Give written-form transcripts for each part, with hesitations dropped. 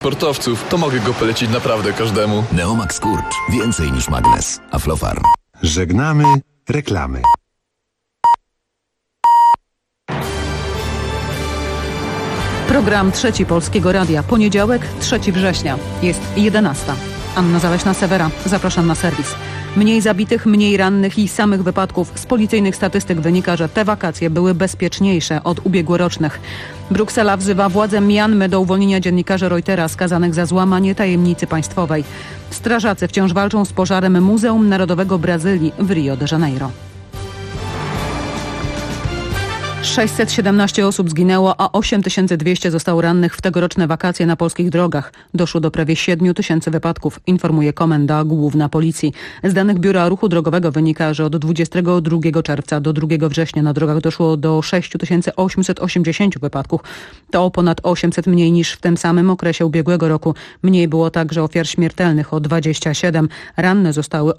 Sportowców, to mogę go polecić naprawdę każdemu. Neomax Kurcz. Więcej niż magnes. Aflofarm. Żegnamy reklamy. Program Trzeci Polskiego Radia. Poniedziałek, 3 września. Jest 11. Anna Zaleśna-Sewera. Zapraszam na serwis. Mniej zabitych, mniej rannych i samych wypadków. Z policyjnych statystyk wynika, że te wakacje były bezpieczniejsze od ubiegłorocznych. Bruksela wzywa władze Mjanmy do uwolnienia dziennikarzy Reutera skazanych za złamanie tajemnicy państwowej. Strażacy wciąż walczą z pożarem Muzeum Narodowego Brazylii w Rio de Janeiro. 617 osób zginęło, a 8200 zostało rannych w tegoroczne wakacje na polskich drogach. Doszło do prawie 7000 wypadków, informuje Komenda Główna Policji. Z danych Biura Ruchu Drogowego wynika, że od 22 czerwca do 2 września na drogach doszło do 6880 wypadków. To o ponad 800 mniej niż w tym samym okresie ubiegłego roku. Mniej było także ofiar śmiertelnych o 27. Ranne zostały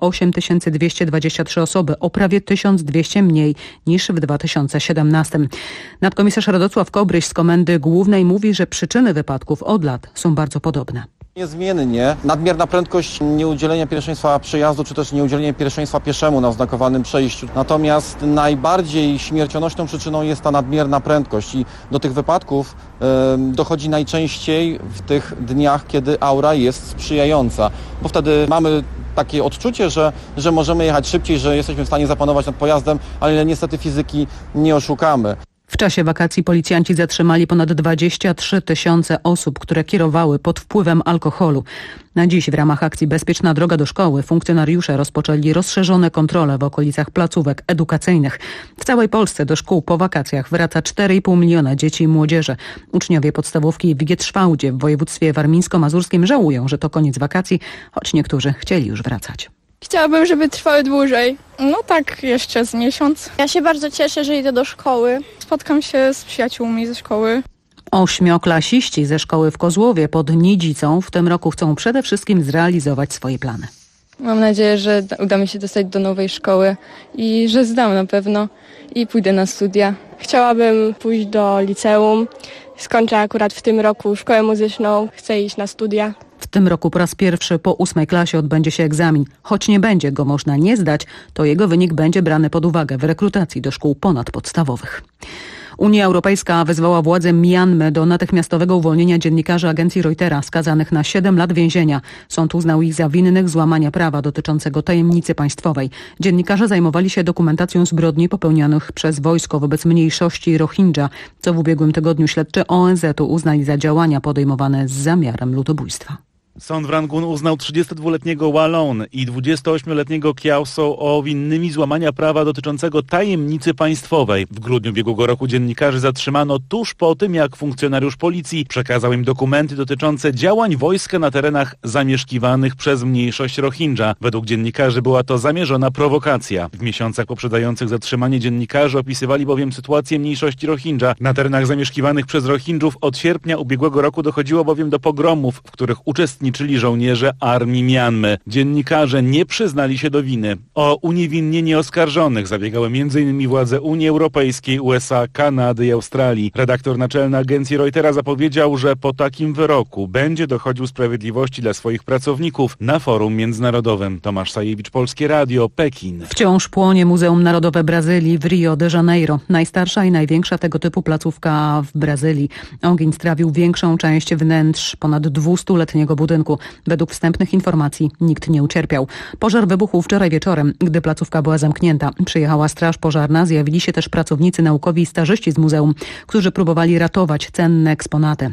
8223 osoby, o prawie 1200 mniej niż w 2017. Nadkomisarz Radosław Kobryś z Komendy Głównej mówi, że przyczyny wypadków od lat są bardzo podobne. Niezmiennie nadmierna prędkość, nieudzielenie pierwszeństwa przejazdu, czy też nieudzielenie pierwszeństwa pieszemu na oznakowanym przejściu. Natomiast najbardziej śmiercionośną przyczyną jest ta nadmierna prędkość i do tych wypadków dochodzi najczęściej w tych dniach, kiedy aura jest sprzyjająca, bo wtedy mamy takie odczucie, że możemy jechać szybciej, że jesteśmy w stanie zapanować nad pojazdem, ale niestety fizyki nie oszukamy. W czasie wakacji policjanci zatrzymali ponad 23 000 osób, które kierowały pod wpływem alkoholu. Na dziś w ramach akcji Bezpieczna droga do szkoły funkcjonariusze rozpoczęli rozszerzone kontrole w okolicach placówek edukacyjnych. W całej Polsce do szkół po wakacjach wraca 4,5 miliona dzieci i młodzieży. Uczniowie podstawówki w Wietrzwałdzie w województwie warmińsko-mazurskim żałują, że to koniec wakacji, choć niektórzy chcieli już wracać. Chciałabym, żeby trwały dłużej. No tak, jeszcze z miesiąc. Ja się bardzo cieszę, że idę do szkoły. Spotkam się z przyjaciółmi ze szkoły. 8-klasiści ze szkoły w Kozłowie pod Nidzicą w tym roku chcą przede wszystkim zrealizować swoje plany. Mam nadzieję, że uda mi się dostać do nowej szkoły i że zdam na pewno i pójdę na studia. Chciałabym pójść do liceum. Skończę akurat w tym roku szkołę muzyczną. Chcę iść na studia. W tym roku po raz pierwszy po 8 klasie odbędzie się egzamin. Choć nie będzie go można nie zdać, to jego wynik będzie brany pod uwagę w rekrutacji do szkół ponadpodstawowych. Unia Europejska wezwała władze Mjanmy do natychmiastowego uwolnienia dziennikarzy agencji Reutera skazanych na 7 lat więzienia. Sąd uznał ich za winnych złamania prawa dotyczącego tajemnicy państwowej. Dziennikarze zajmowali się dokumentacją zbrodni popełnionych przez wojsko wobec mniejszości Rohingya, co w ubiegłym tygodniu śledczy ONZ-u uznali za działania podejmowane z zamiarem ludobójstwa. Sąd w Rangun uznał 32-letniego Wallon i 28-letniego Kiauso o winnymi złamania prawa dotyczącego tajemnicy państwowej. W grudniu ubiegłego roku dziennikarzy zatrzymano tuż po tym, jak funkcjonariusz policji przekazał im dokumenty dotyczące działań wojska na terenach zamieszkiwanych przez mniejszość Rohingya. Według dziennikarzy była to zamierzona prowokacja. W miesiącach poprzedzających zatrzymanie dziennikarzy opisywali bowiem sytuację mniejszości Rohingya. Na terenach zamieszkiwanych przez Rohingjów od sierpnia ubiegłego roku dochodziło bowiem do pogromów, w których uczestniczyli żołnierze armii Mjanmy. Dziennikarze nie przyznali się do winy. O uniewinnienie oskarżonych zabiegały m.in. władze Unii Europejskiej, USA, Kanady i Australii. Redaktor naczelny agencji Reutera zapowiedział, że po takim wyroku będzie dochodził sprawiedliwości dla swoich pracowników na forum międzynarodowym. Tomasz Sajewicz, Polskie Radio, Pekin. Wciąż płonie Muzeum Narodowe Brazylii w Rio de Janeiro. Najstarsza i największa tego typu placówka w Brazylii. Ogień strawił większą część wnętrz ponad 200-letniego budynku. Według wstępnych informacji nikt nie ucierpiał. Pożar wybuchł wczoraj wieczorem, gdy placówka była zamknięta. Przyjechała straż pożarna, zjawili się też pracownicy naukowi i stażyści z muzeum, którzy próbowali ratować cenne eksponaty.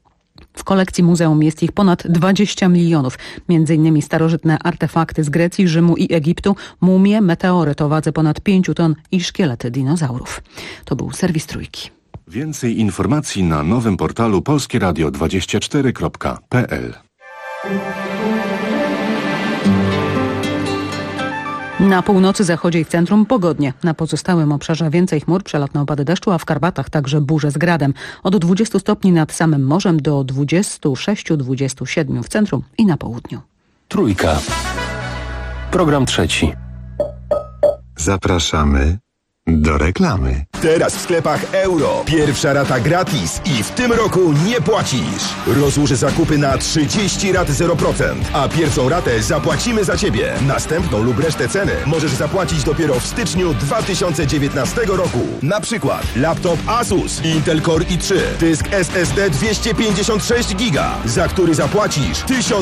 W kolekcji muzeum jest ich ponad 20 milionów. Między innymi starożytne artefakty z Grecji, Rzymu i Egiptu, mumie, meteoryt o wadze ponad 5 ton i szkielety dinozaurów. To był serwis Trójki. Więcej informacji na nowym portalu polskieradio24.pl. Na północy, zachodzie i w centrum pogodnie. Na pozostałym obszarze więcej chmur, przelotne opady deszczu, a w Karpatach także burze z gradem. Od 20 stopni nad samym morzem do 26-27 w centrum i na południu. Trójka. Program trzeci. Zapraszamy Do reklamy. Teraz w sklepach Euro. Pierwsza rata gratis i w tym roku nie płacisz. Rozłóż zakupy na 30 rat 0%, a pierwszą ratę zapłacimy za Ciebie. Następną lub resztę ceny możesz zapłacić dopiero w styczniu 2019 roku. Na przykład laptop Asus Intel Core i3, dysk SSD 256 GB, za który zapłacisz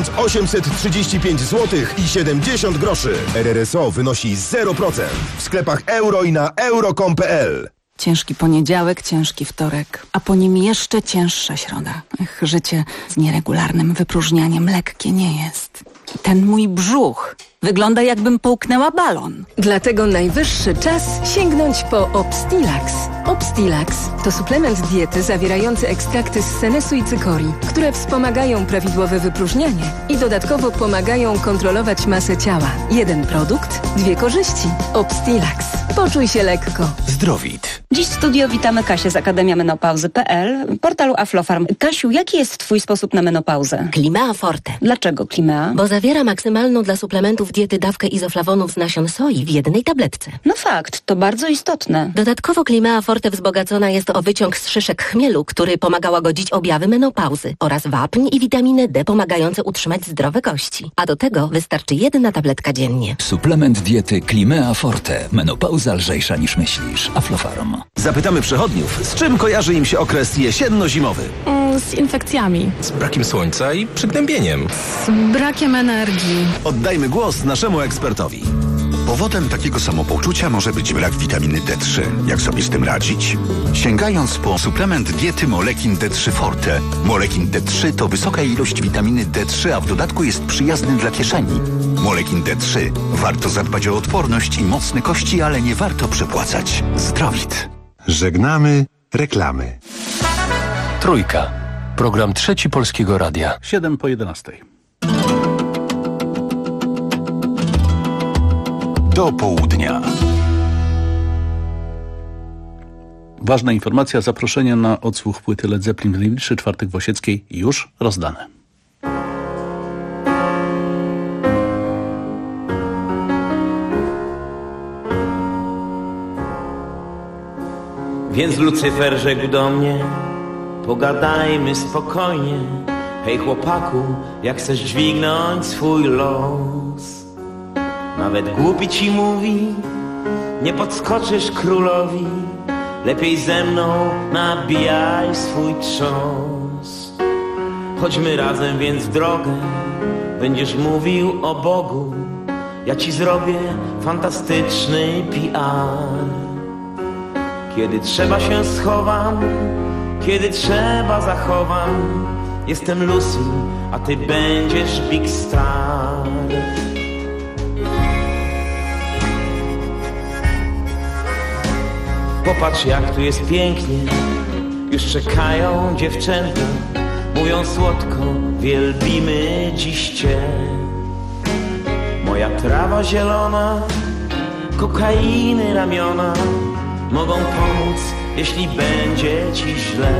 1835 zł i 70 groszy. RRSO wynosi 0%. W sklepach Euro i na euro.com.pl. Ciężki poniedziałek, ciężki wtorek, a po nim jeszcze cięższa środa. Życie z nieregularnym wypróżnianiem lekkie nie jest. Ten mój brzuch wygląda, jakbym połknęła balon. Dlatego najwyższy czas sięgnąć po Obstilax. Obstilax to suplement diety zawierający ekstrakty z senesu i cykorii, które wspomagają prawidłowe wypróżnianie i dodatkowo pomagają kontrolować masę ciała. Jeden produkt, dwie korzyści. Obstilax. Poczuj się lekko. Zdrowit. Dziś w studio witamy Kasię z akademiamenopauzy.pl, portalu Aflofarm. Kasiu, jaki jest Twój sposób na menopauzę? Climea Forte. Dlaczego Climea? Bo zawiera maksymalną dla suplementów diety dawkę izoflawonów z nasion soi w jednej tabletce. No fakt, to bardzo istotne. Dodatkowo Climea Forte wzbogacona jest o wyciąg z szyszek chmielu, który pomaga łagodzić objawy menopauzy, oraz wapń i witaminę D pomagające utrzymać zdrowe kości. A do tego wystarczy jedna tabletka dziennie. Suplement diety Climea Forte. Menopauza lżejsza niż myślisz. Aflofarm. Zapytamy przechodniów, z czym kojarzy im się okres jesienno-zimowy? Z infekcjami. Z brakiem słońca i przygnębieniem. Z brakiem energii. Oddajmy głos naszemu ekspertowi. Powodem takiego samopoczucia może być brak witaminy D3. Jak sobie z tym radzić? Sięgając po suplement diety Molekin D3 Forte. Molekin D3 to wysoka ilość witaminy D3, a w dodatku jest przyjazny dla kieszeni. Molekin D3. Warto zadbać o odporność i mocne kości, ale nie warto przepłacać. Zdrowit. Żegnamy reklamy. Trójka. Program Trzeci Polskiego Radia. 7:11. Do południa. Ważna informacja, zaproszenia na odsłuch płyty Led Zeppelin w najbliższy czwartek w Osieckiej już rozdane. Więc Lucyfer rzekł do mnie: pogadajmy spokojnie. Hej chłopaku, jak chcesz dźwignąć swój los, nawet głupi ci mówi, nie podskoczysz królowi. Lepiej ze mną nabijaj swój trząs. Chodźmy razem więc w drogę, będziesz mówił o Bogu. Ja ci zrobię fantastyczny PR. Kiedy trzeba się schowam, kiedy trzeba zachowam. Jestem Lucy, a ty będziesz Big Star. Popatrz jak tu jest pięknie, już czekają dziewczęta. Mówią słodko, wielbimy dziś cię. Moja trawa zielona, kokainy ramiona mogą pomóc, jeśli będzie ci źle.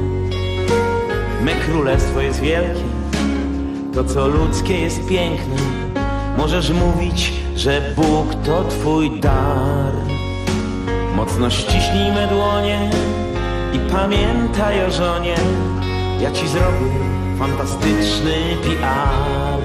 Me królestwo jest wielkie, to co ludzkie jest piękne. Możesz mówić, że Bóg to twój dar. Mocno ściśnij me dłonie i pamiętaj o żonie. Ja ci zrobię fantastyczny PR.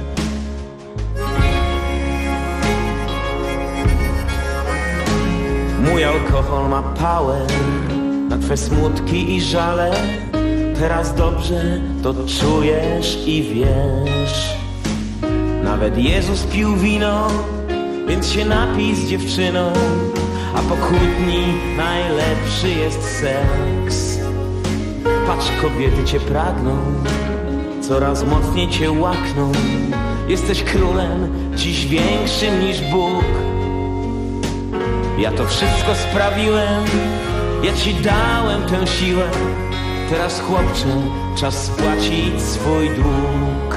Mój alkohol ma power na twe smutki i żale. Teraz dobrze to czujesz i wiesz. Nawet Jezus pił wino, więc się napij z dziewczyną. A po kłótni najlepszy jest seks. Patrz, kobiety cię pragną, coraz mocniej cię łakną. Jesteś królem, dziś większym niż Bóg. Ja to wszystko sprawiłem, ja ci dałem tę siłę. Teraz chłopcze, czas spłacić swój dług.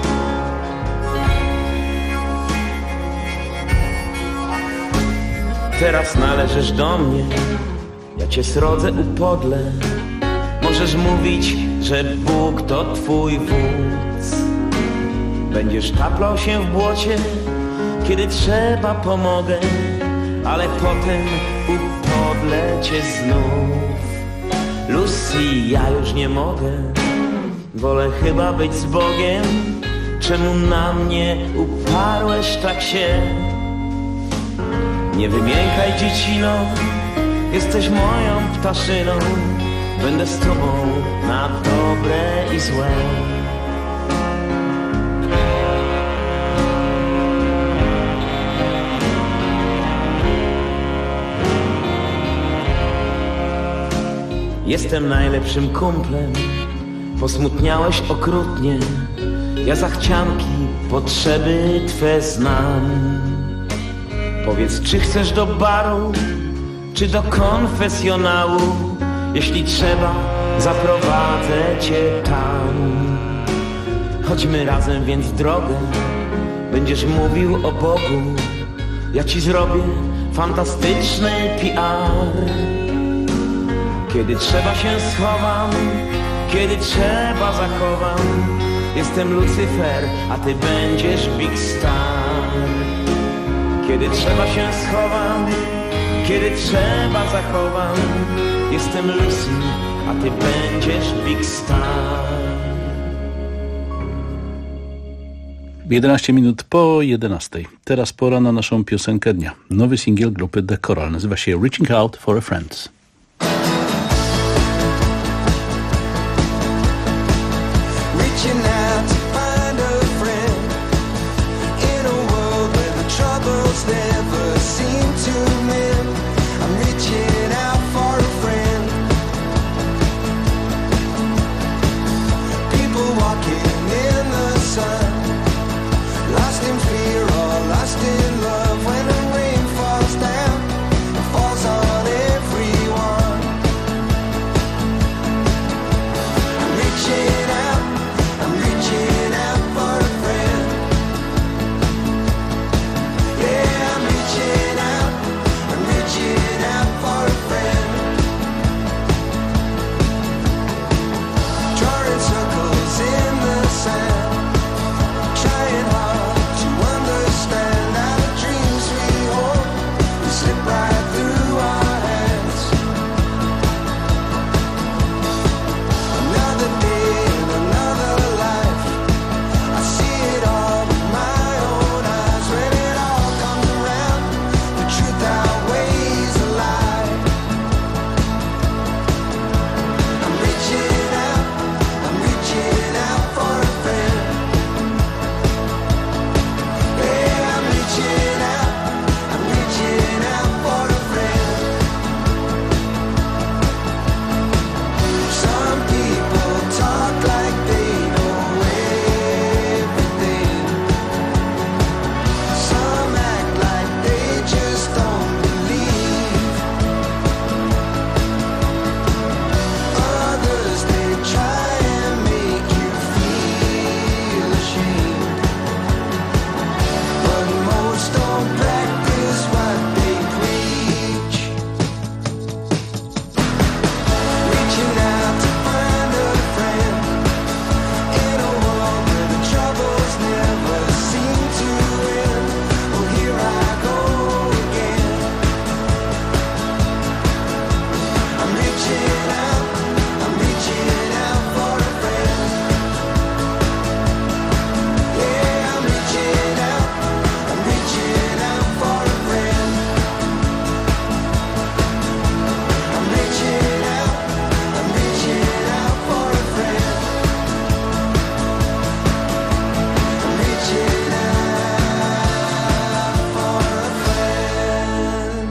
Teraz należysz do mnie, ja cię srodzę upodlę. Możesz mówić, że Bóg to twój wódz. Będziesz taplał się w błocie, kiedy trzeba pomogę. Ale potem upodlę cię znów. Lucy, ja już nie mogę, wolę chyba być z Bogiem. Czemu na mnie uparłeś tak się? Nie wymiękaj, dziecino, jesteś moją ptaszyną. Będę z tobą na dobre i złe. Jestem najlepszym kumplem, posmutniałeś okrutnie. Ja zachcianki, potrzeby twe znam. Powiedz, czy chcesz do baru, czy do konfesjonału? Jeśli trzeba, zaprowadzę cię tam. Chodźmy razem więc w drogę, będziesz mówił o Bogu. Ja ci zrobię fantastyczny PR. Kiedy trzeba się schowam, kiedy trzeba zachowam. Jestem Lucyfer, a ty będziesz Big Star. Kiedy trzeba się schowam, kiedy trzeba zachowam. Jestem Lucy, a ty będziesz Big Star. 11 minut po 11. Teraz pora na naszą piosenkę dnia. Nowy singiel grupy The Coral nazywa się Reaching Out for a Friend. Never seem to mend. I'm reaching out for a friend. People walking in the sun, lost in fear or lost in love. When the rain falls down, it falls on everyone. I'm reaching out for a friend. Yeah, I'm reaching out for a friend. Drawing circles in the sand, trying hard to understand how the dreams we hold will slip right through our hands. Another day and another life, I see it all with my own eyes. When it all comes around, the truth outweighs the lie. I'm reaching out for a friend. Yeah, I'm reaching out for a friend. Some people talk like they know everything. Some act like they just don't believe. Others, they try and make you feel ashamed. But most don't practice what they preach. Reaching out to find a friend in a world where the troubles never seem to end. Well, here I go again. I'm reaching out for a friend. Yeah, I'm reaching out for a friend. I'm reaching out for a friend. I'm reaching out for a friend.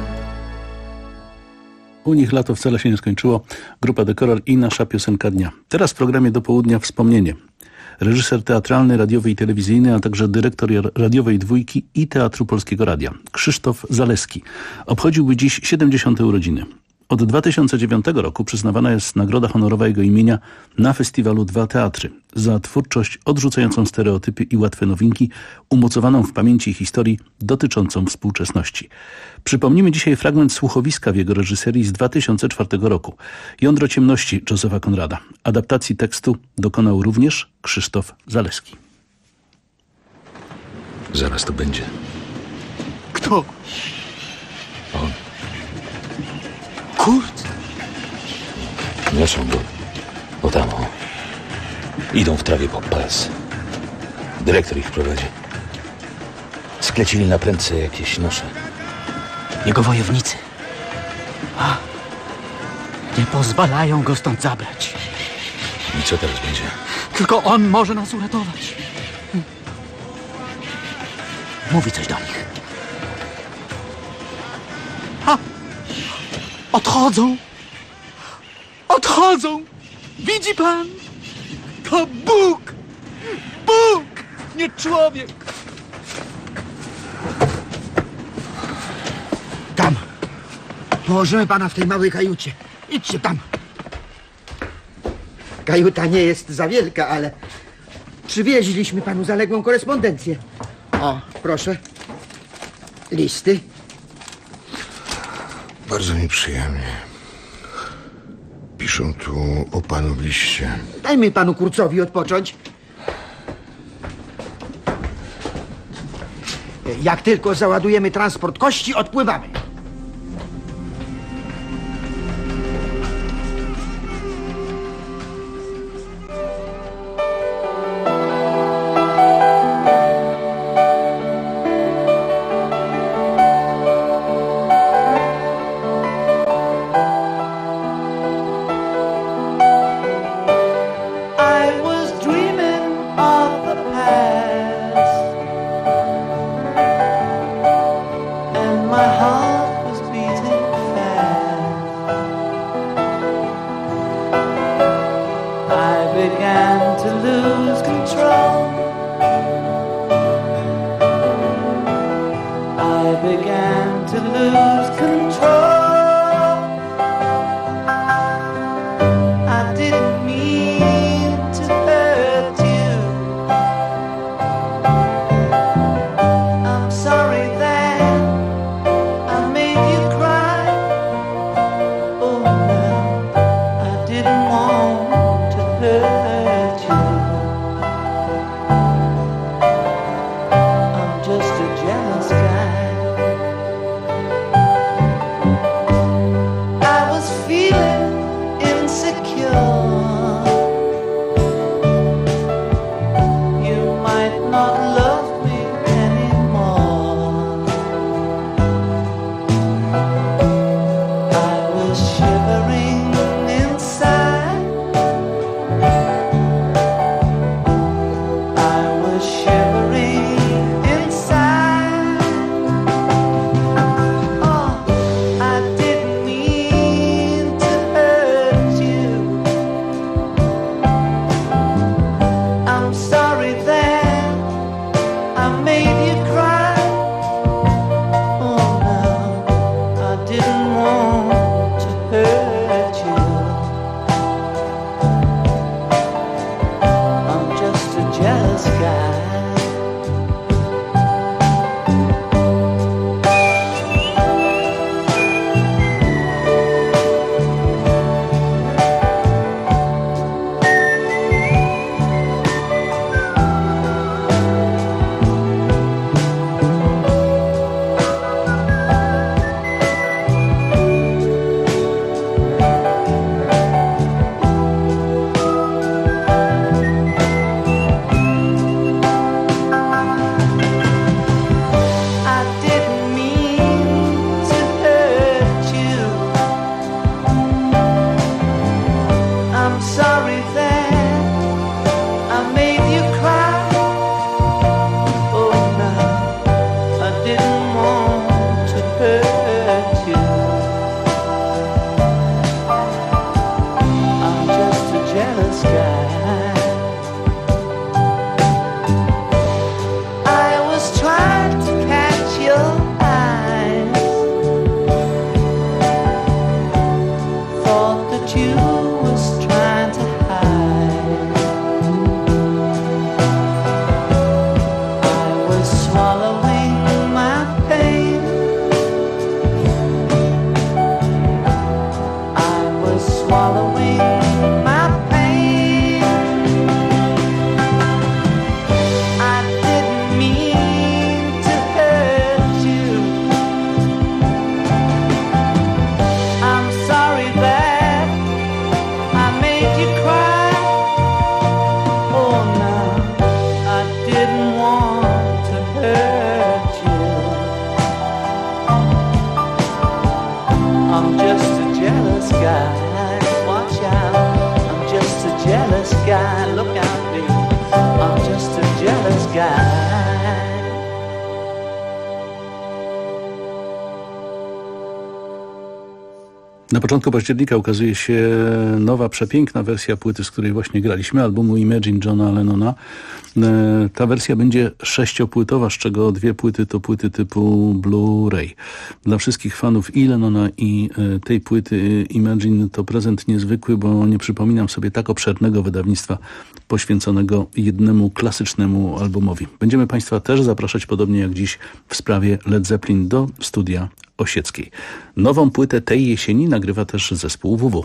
U nich lato wcale się nie skończyło. Grupa The Coral i nasza piosenka dnia. Teraz w programie do południa wspomnienie. Reżyser teatralny, radiowy i telewizyjny, a także dyrektor radiowej Dwójki i Teatru Polskiego Radia, Krzysztof Zaleski, obchodziłby dziś 70. urodziny. Od 2009 roku przyznawana jest nagroda honorowa jego imienia na festiwalu Dwa Teatry za twórczość odrzucającą stereotypy i łatwe nowinki, umocowaną w pamięci i historii dotyczącą współczesności. Przypomnimy dzisiaj fragment słuchowiska w jego reżyserii z 2004 roku. Jądro ciemności Józefa Konrada. Adaptacji tekstu dokonał również Krzysztof Zaleski. Zaraz to będzie. Kto? On. Kurt? Niosą go. O tam, o. Idą w trawie po pas. Dyrektor ich prowadzi. Sklecili na prędce jakieś nosze. Jego wojownicy. A, nie pozwalają go stąd zabrać. I co teraz będzie? Tylko on może nas uratować. Mówi coś do nich. A! Odchodzą! Odchodzą! Widzi pan? To Bóg! Bóg! Nie człowiek! Tam. Położymy pana w tej małej kajucie. Idźcie tam. Kajuta nie jest za wielka, ale przywieźliśmy panu zaległą korespondencję. O, proszę. Listy. Bardzo mi przyjemnie. Piszą tu o panu w liście. Dajmy panu Kurcowi odpocząć. Jak tylko załadujemy transport kości, odpływamy. Na początku października ukazuje się nowa, przepiękna wersja płyty, z której właśnie graliśmy, albumu Imagine Johna Lennona. Ta wersja będzie 6-płytowa, z czego 2 płyty to płyty typu Blu-ray. Dla wszystkich fanów i Lennona, i tej płyty Imagine to prezent niezwykły, bo nie przypominam sobie tak obszernego wydawnictwa poświęconego jednemu klasycznemu albumowi. Będziemy Państwa też zapraszać, podobnie jak dziś w sprawie Led Zeppelin, do studia Osieckiej. Nową płytę tej jesieni nagrywa też zespół WW.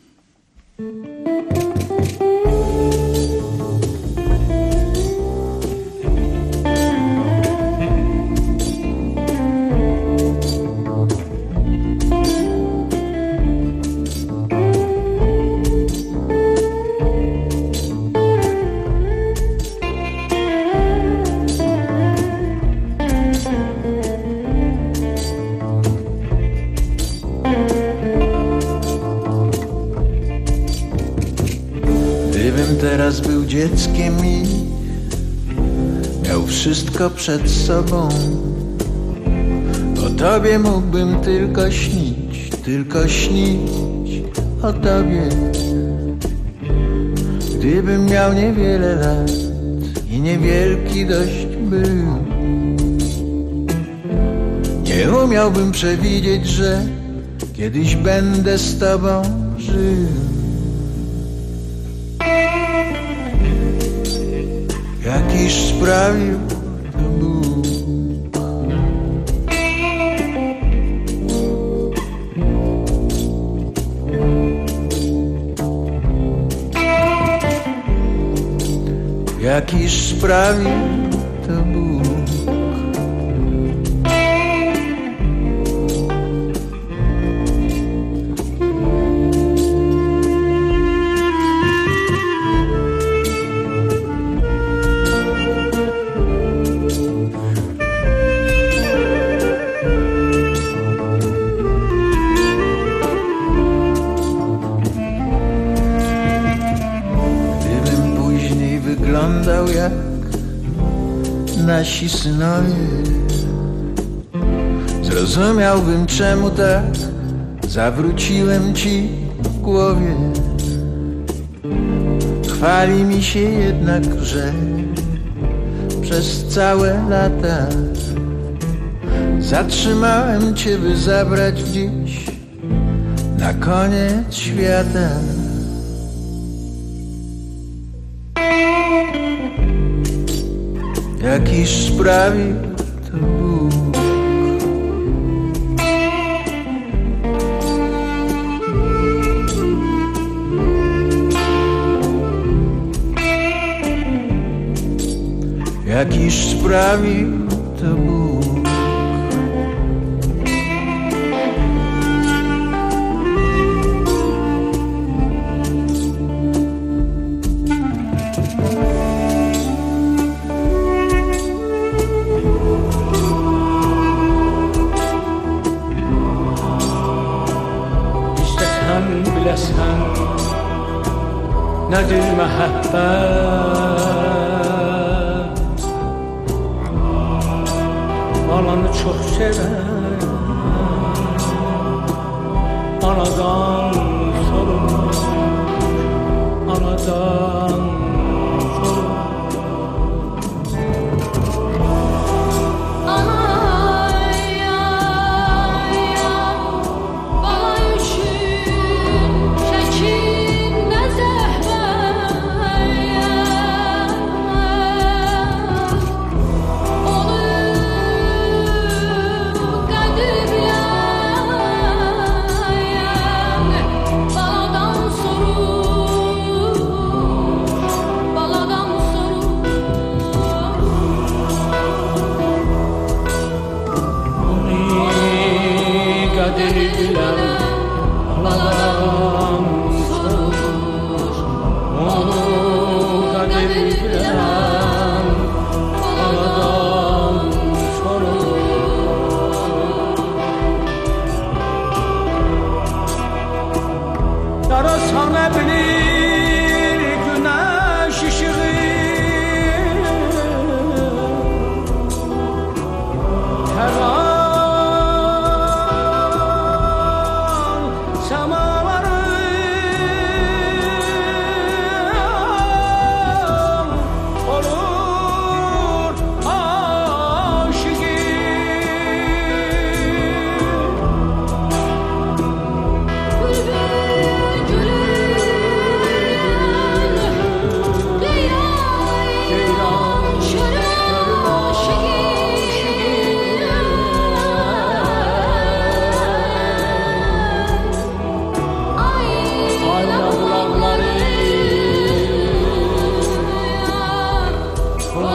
Teraz był dzieckiem i miał wszystko przed sobą. O tobie mógłbym tylko śnić o tobie. Gdybym miał niewiele lat i niewielki dość był, nie umiałbym przewidzieć, że kiedyś będę z tobą żył. Jakiż sprawił to Bóg. Jakiż sprawił to Bóg. Wyglądał jak nasi synowie, zrozumiałbym, czemu tak zawróciłem ci w głowie. Chwali mi się jednak, że przez całe lata zatrzymałem cię, by zabrać gdzieś na koniec świata. Jakiż sprawił to Bóg. Jakiż sprawił to Bóg. Nedir mehabbet? Alanı çok sever, anadan sorulur, anadan sorulur.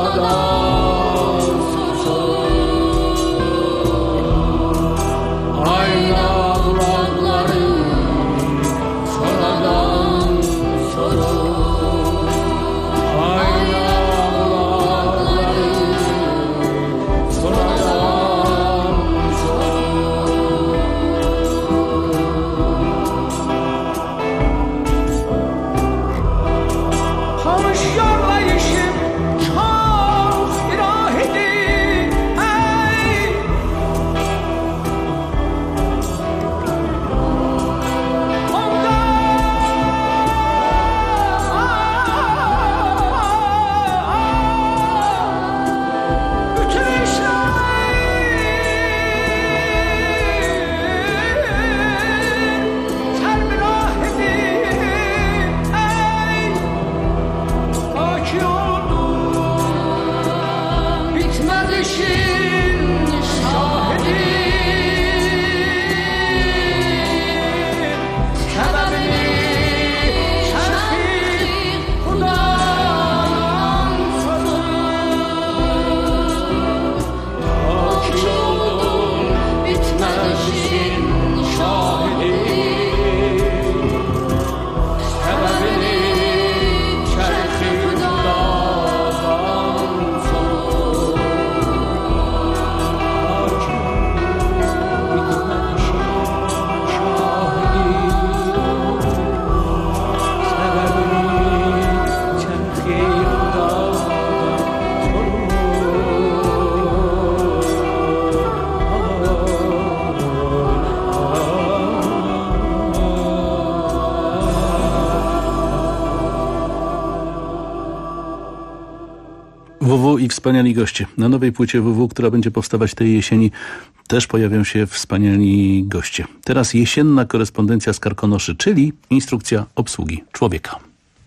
WW i wspaniali goście. Na nowej płycie WW, która będzie powstawać tej jesieni, też pojawią się wspaniali goście. Teraz jesienna korespondencja z Karkonoszy, czyli instrukcja obsługi człowieka.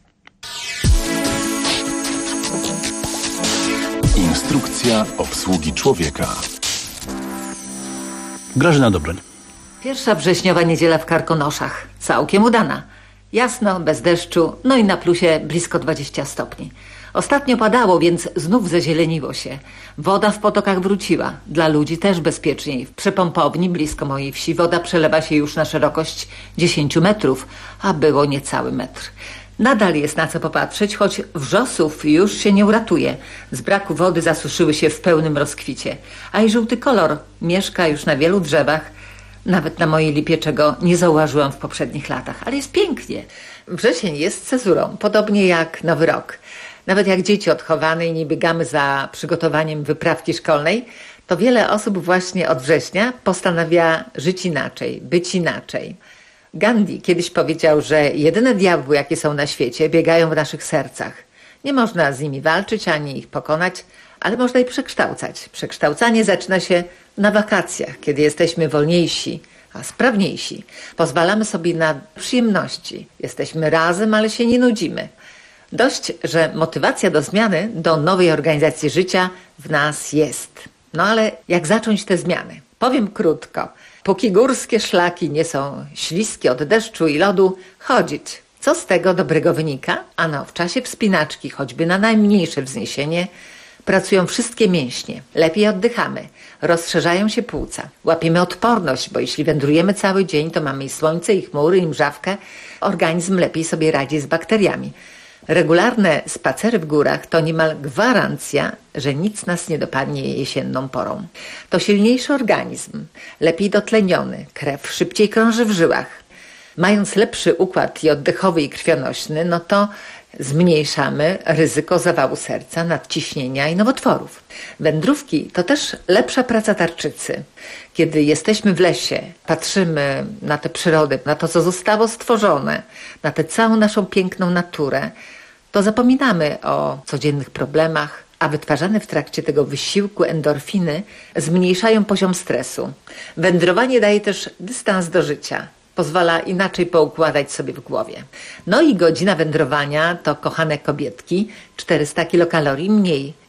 Instrukcja obsługi człowieka. Grażyna Dobroń. Pierwsza wrześniowa niedziela w Karkonoszach. Całkiem udana. Jasno, bez deszczu, no i na plusie blisko 20 stopni. Ostatnio padało, więc znów zazieleniło się. Woda w potokach wróciła. Dla ludzi też bezpieczniej. W przepompowni blisko mojej wsi woda przelewa się już na szerokość 10 metrów, a było niecały metr. Nadal jest na co popatrzeć, choć wrzosów już się nie uratuje. Z braku wody zasuszyły się w pełnym rozkwicie. A i żółty kolor mieszka już na wielu drzewach. Nawet na mojej lipie, czego nie zauważyłam w poprzednich latach. Ale jest pięknie. Wrzesień jest cezurą, podobnie jak Nowy Rok. Nawet jak dzieci odchowane i nie biegamy za przygotowaniem wyprawki szkolnej, to wiele osób właśnie od września postanawia żyć inaczej, być inaczej. Gandhi kiedyś powiedział, że jedyne diabły, jakie są na świecie, biegają w naszych sercach. Nie można z nimi walczyć, ani ich pokonać, ale można ich przekształcać. Przekształcanie zaczyna się na wakacjach, kiedy jesteśmy wolniejsi, a sprawniejsi. Pozwalamy sobie na przyjemności. Jesteśmy razem, ale się nie nudzimy. Dość, że motywacja do zmiany, do nowej organizacji życia w nas jest. No ale jak zacząć te zmiany? Powiem krótko. Póki górskie szlaki nie są śliskie od deszczu i lodu, chodzić. Co z tego dobrego wynika? Ano, w czasie wspinaczki, choćby na najmniejsze wzniesienie, pracują wszystkie mięśnie. Lepiej oddychamy. Rozszerzają się płuca. Łapiemy odporność, bo jeśli wędrujemy cały dzień, to mamy i słońce, i chmury, i mrzawkę. Organizm lepiej sobie radzi z bakteriami. Regularne spacery w górach to niemal gwarancja, że nic nas nie dopadnie jesienną porą. To silniejszy organizm, lepiej dotleniony, krew szybciej krąży w żyłach. Mając lepszy układ i oddechowy, i krwionośny, no to zmniejszamy ryzyko zawału serca, nadciśnienia i nowotworów. Wędrówki to też lepsza praca tarczycy. Kiedy jesteśmy w lesie, patrzymy na tę przyrodę, na to, co zostało stworzone, na tę całą naszą piękną naturę, to zapominamy o codziennych problemach, a wytwarzane w trakcie tego wysiłku endorfiny zmniejszają poziom stresu. Wędrowanie daje też dystans do życia. Pozwala inaczej poukładać sobie w głowie. No i godzina wędrowania to, kochane kobietki, 400 kilokalorii mniej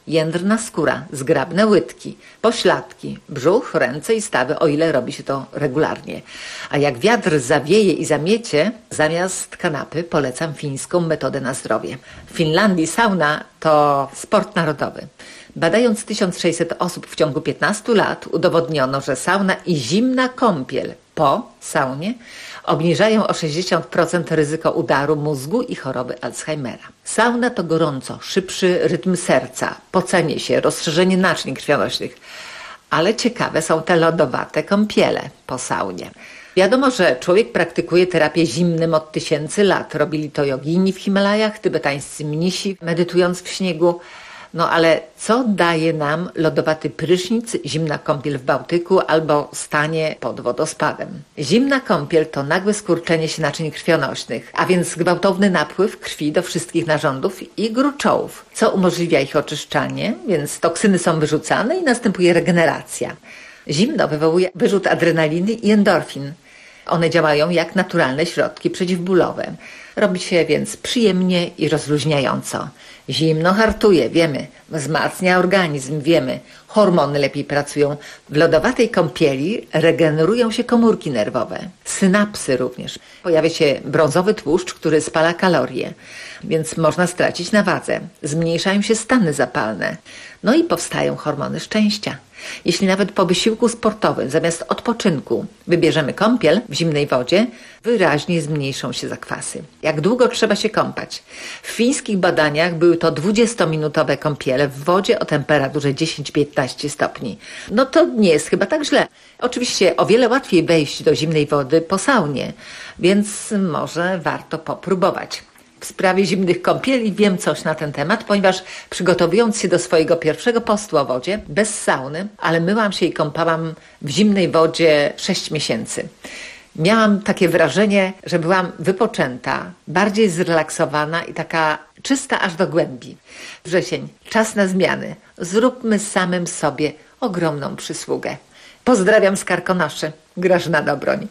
jędrna skóra, zgrabne łydki, pośladki, brzuch, ręce i stawy, o ile robi się to regularnie. A jak wiatr zawieje i zamiecie, zamiast kanapy polecam fińską metodę na zdrowie. W Finlandii sauna to sport narodowy. Badając 1600 osób w ciągu 15 lat udowodniono, że sauna i zimna kąpiel po saunie obniżają o 60% ryzyko udaru mózgu i choroby Alzheimera. Sauna to gorąco, szybszy rytm serca, pocenie się, rozszerzenie naczyń krwionośnych. Ale ciekawe są te lodowate kąpiele po saunie. Wiadomo, że człowiek praktykuje terapię zimnym od tysięcy lat. Robili to jogini w Himalajach, tybetańscy mnisi medytując w śniegu. No ale co daje nam lodowaty prysznic, zimna kąpiel w Bałtyku albo stanie pod wodospadem? Zimna kąpiel to nagłe skurczenie się naczyń krwionośnych, a więc gwałtowny napływ krwi do wszystkich narządów i gruczołów, co umożliwia ich oczyszczanie, więc toksyny są wyrzucane i następuje regeneracja. Zimno wywołuje wyrzut adrenaliny i endorfin. One działają jak naturalne środki przeciwbólowe. Robi się więc przyjemnie i rozluźniająco. Zimno hartuje, wiemy, wzmacnia organizm, wiemy, hormony lepiej pracują. W lodowatej kąpieli regenerują się komórki nerwowe, synapsy również. Pojawia się brązowy tłuszcz, który spala kalorie, więc można stracić na wadze. Zmniejszają się stany zapalne, no i powstają hormony szczęścia. Jeśli nawet po wysiłku sportowym zamiast odpoczynku wybierzemy kąpiel w zimnej wodzie, wyraźnie zmniejszą się zakwasy. Jak długo trzeba się kąpać? W fińskich badaniach były to 20-minutowe kąpiele w wodzie o temperaturze 10-15 stopni. No to nie jest chyba tak źle. Oczywiście o wiele łatwiej wejść do zimnej wody po saunie, więc może warto popróbować. W sprawie zimnych kąpieli wiem coś na ten temat, ponieważ przygotowując się do swojego pierwszego postu o wodzie, bez sauny, ale myłam się i kąpałam w zimnej wodzie 6 miesięcy. Miałam takie wrażenie, że byłam wypoczęta, bardziej zrelaksowana i taka czysta aż do głębi. Wrzesień, czas na zmiany. Zróbmy samym sobie ogromną przysługę. Pozdrawiam z Karkonoszy. Grażyna Dobroń.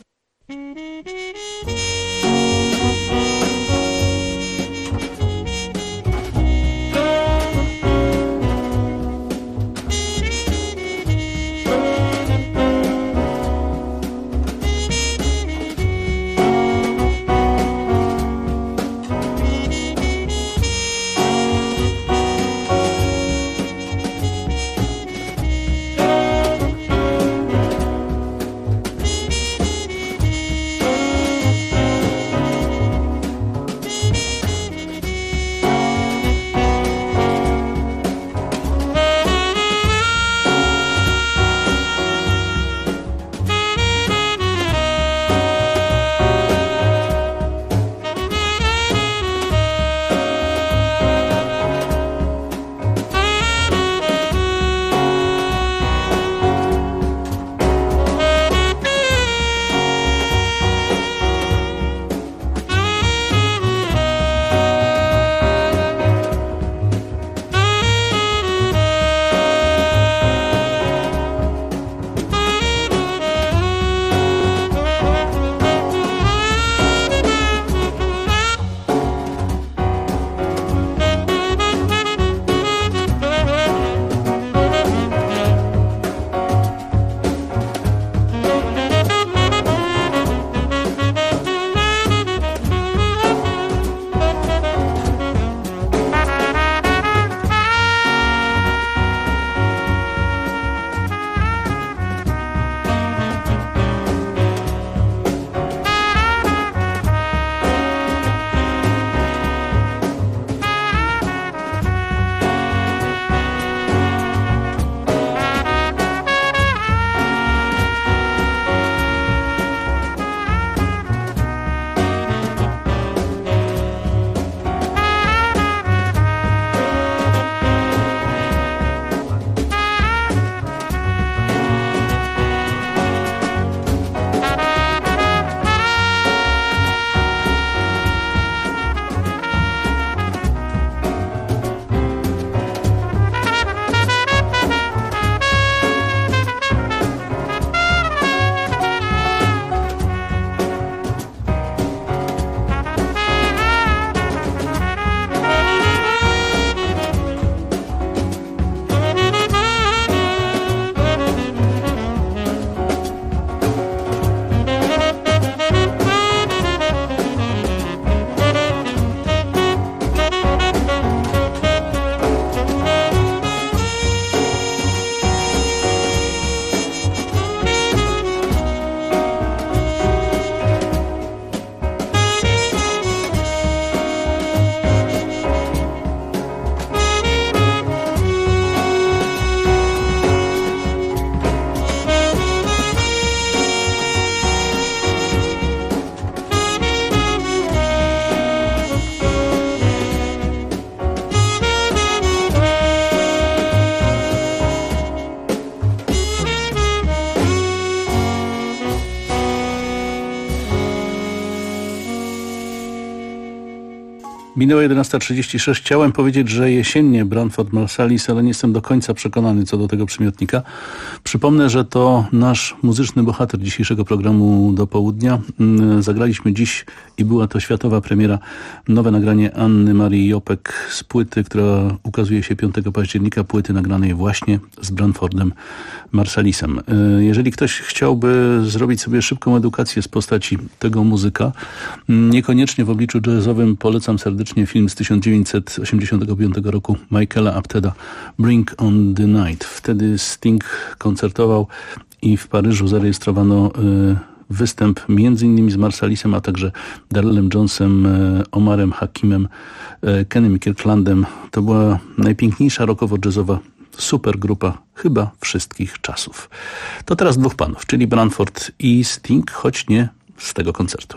Minęła 11:36. Chciałem powiedzieć, że jesiennie Branford Marsalis, ale nie jestem do końca przekonany co do tego przymiotnika. Przypomnę, że to nasz muzyczny bohater dzisiejszego programu do południa. Zagraliśmy dziś i była to światowa premiera. Nowe nagranie Anny Marii Jopek z płyty, która ukazuje się 5 października. Płyty nagranej właśnie z Branfordem Marsalisem. Jeżeli ktoś chciałby zrobić sobie szybką edukację z postaci tego muzyka, niekoniecznie w obliczu jazzowym, polecam serdecznie film z 1985 roku Michaela Apteda Bring on the Night. Wtedy Sting koncertował i w Paryżu zarejestrowano występ m.in. z Marsalisem, a także Darrellem Jonesem, Omarem Hakimem, Kennym Kirklandem. To była najpiękniejsza rockowo-jazzowa supergrupa chyba wszystkich czasów. To teraz dwóch panów, czyli Branford i Sting, choć nie z tego koncertu.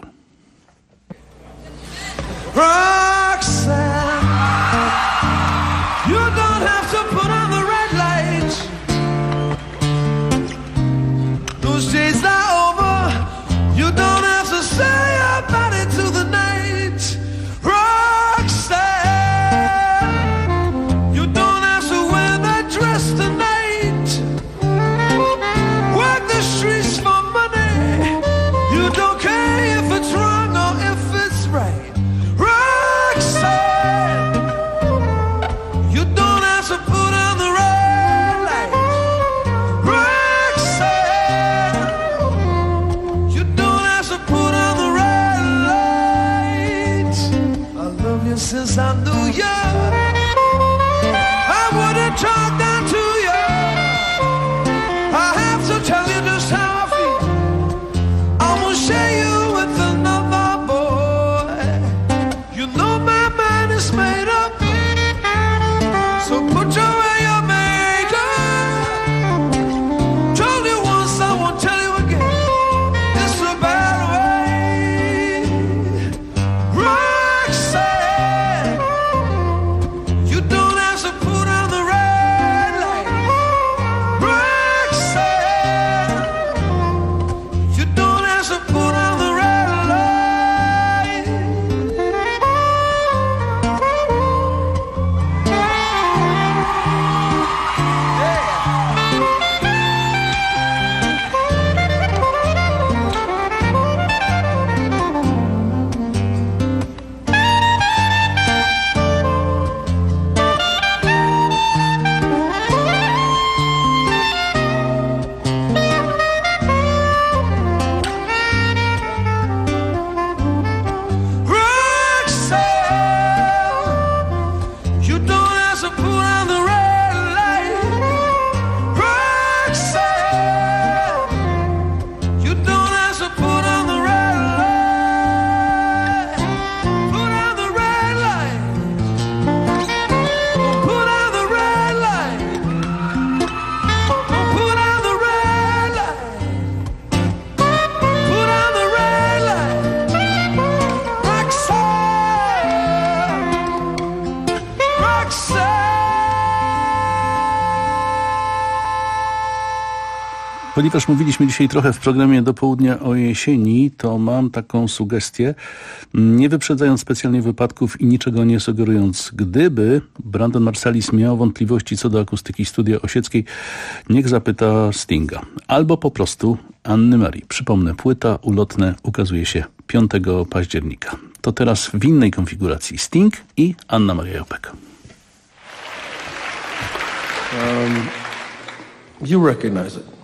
Roxanne, you don't have to put on the red lights. Those days are over. You don't have to say about it to the night. Roxanne, you don't have to wear that dress tonight. Work the streets for money. You don't care if it's wrong or if it's right. You don't have to put on the red light. Roxanne, you don't have to put on the red light. I love you since I knew you. I wouldn't talk down to you. I have to tell you just how I feel. I will share you with another boy. You know my mind is made up. So put away your makeup. Told you once, I won't tell you again. It's a bad way. Roxanne, you don't have to put on the red light. Roxanne, you don't have to put on the red light. Roxanne, you don't have to put on the red light. Roxanne, you don't have to put on the red light. Put on the red light. Put on the red light. Put on the red light. Put on the red light. Roxanne. Ponieważ mówiliśmy dzisiaj trochę w programie do południa o jesieni, to mam taką sugestię, nie wyprzedzając specjalnie wypadków i niczego nie sugerując. Gdyby Brandon Marsalis miał wątpliwości co do akustyki Studia Osieckiej, niech zapyta Stinga. Albo po prostu Anny Marii. Przypomnę, płyta Ulotne ukazuje się 5 października. To teraz w innej konfiguracji Sting i Anna Maria Jopek. You recognize it.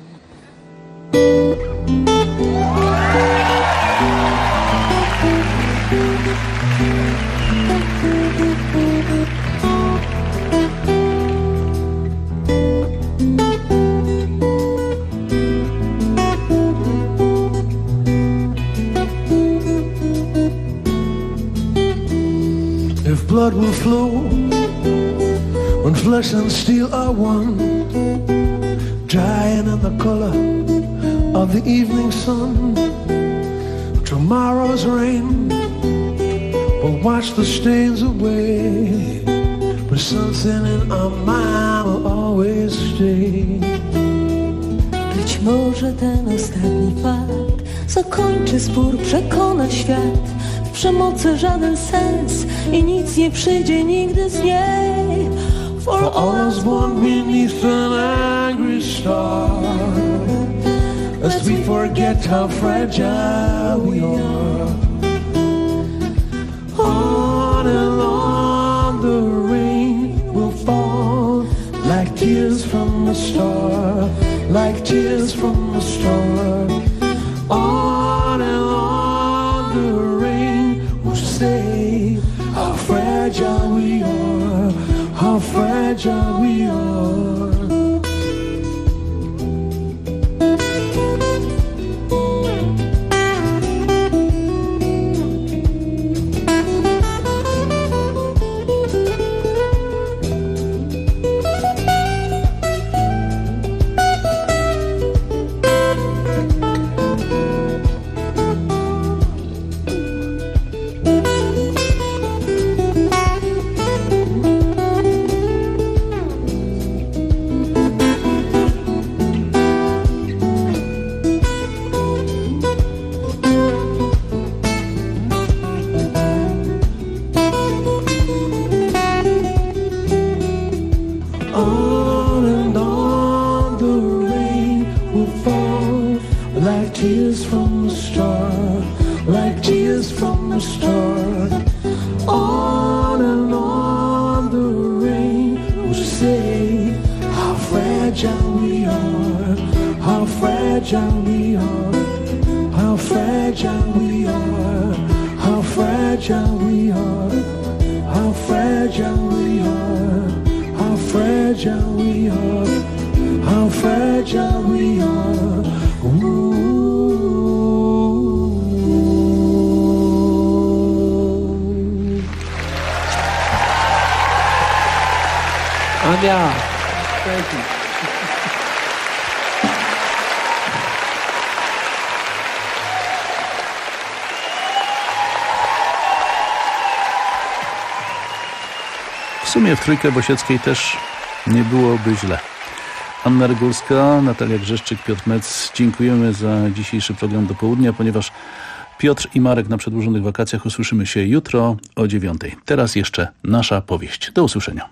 If blood will flow when flesh and steel are one, drying in the color of the evening sun, tomorrow's rain will wash the stains away, but something in our mind will always stay. Być może ten ostatni fakt zakończy spór, przekona świat. przemocy żaden sens i nic nie przyjdzie nigdy z niej. For all us born beneath an angry star, lest we forget how fragile we are. On and on the rain will fall like tears from a star, like tears from a star. On and on the rain will say how fragile we are, how fragile we are. On and on the rain will fall like tears from a star, like tears from a star. On and on the rain will say how fragile we are, how fragile we are, how fragile we are, how fragile we are, how fragile we are, how fragile we are, how fragile we are. Ania, thank you. W sumie w Trójkę Bosieckiej też nie byłoby źle. Anna Rygulska, Natalia Grzeszczyk, Piotr Metz. Dziękujemy za dzisiejszy program do południa, ponieważ Piotr i Marek na przedłużonych wakacjach. Usłyszymy się jutro o 9:00. Teraz jeszcze nasza powieść. Do usłyszenia.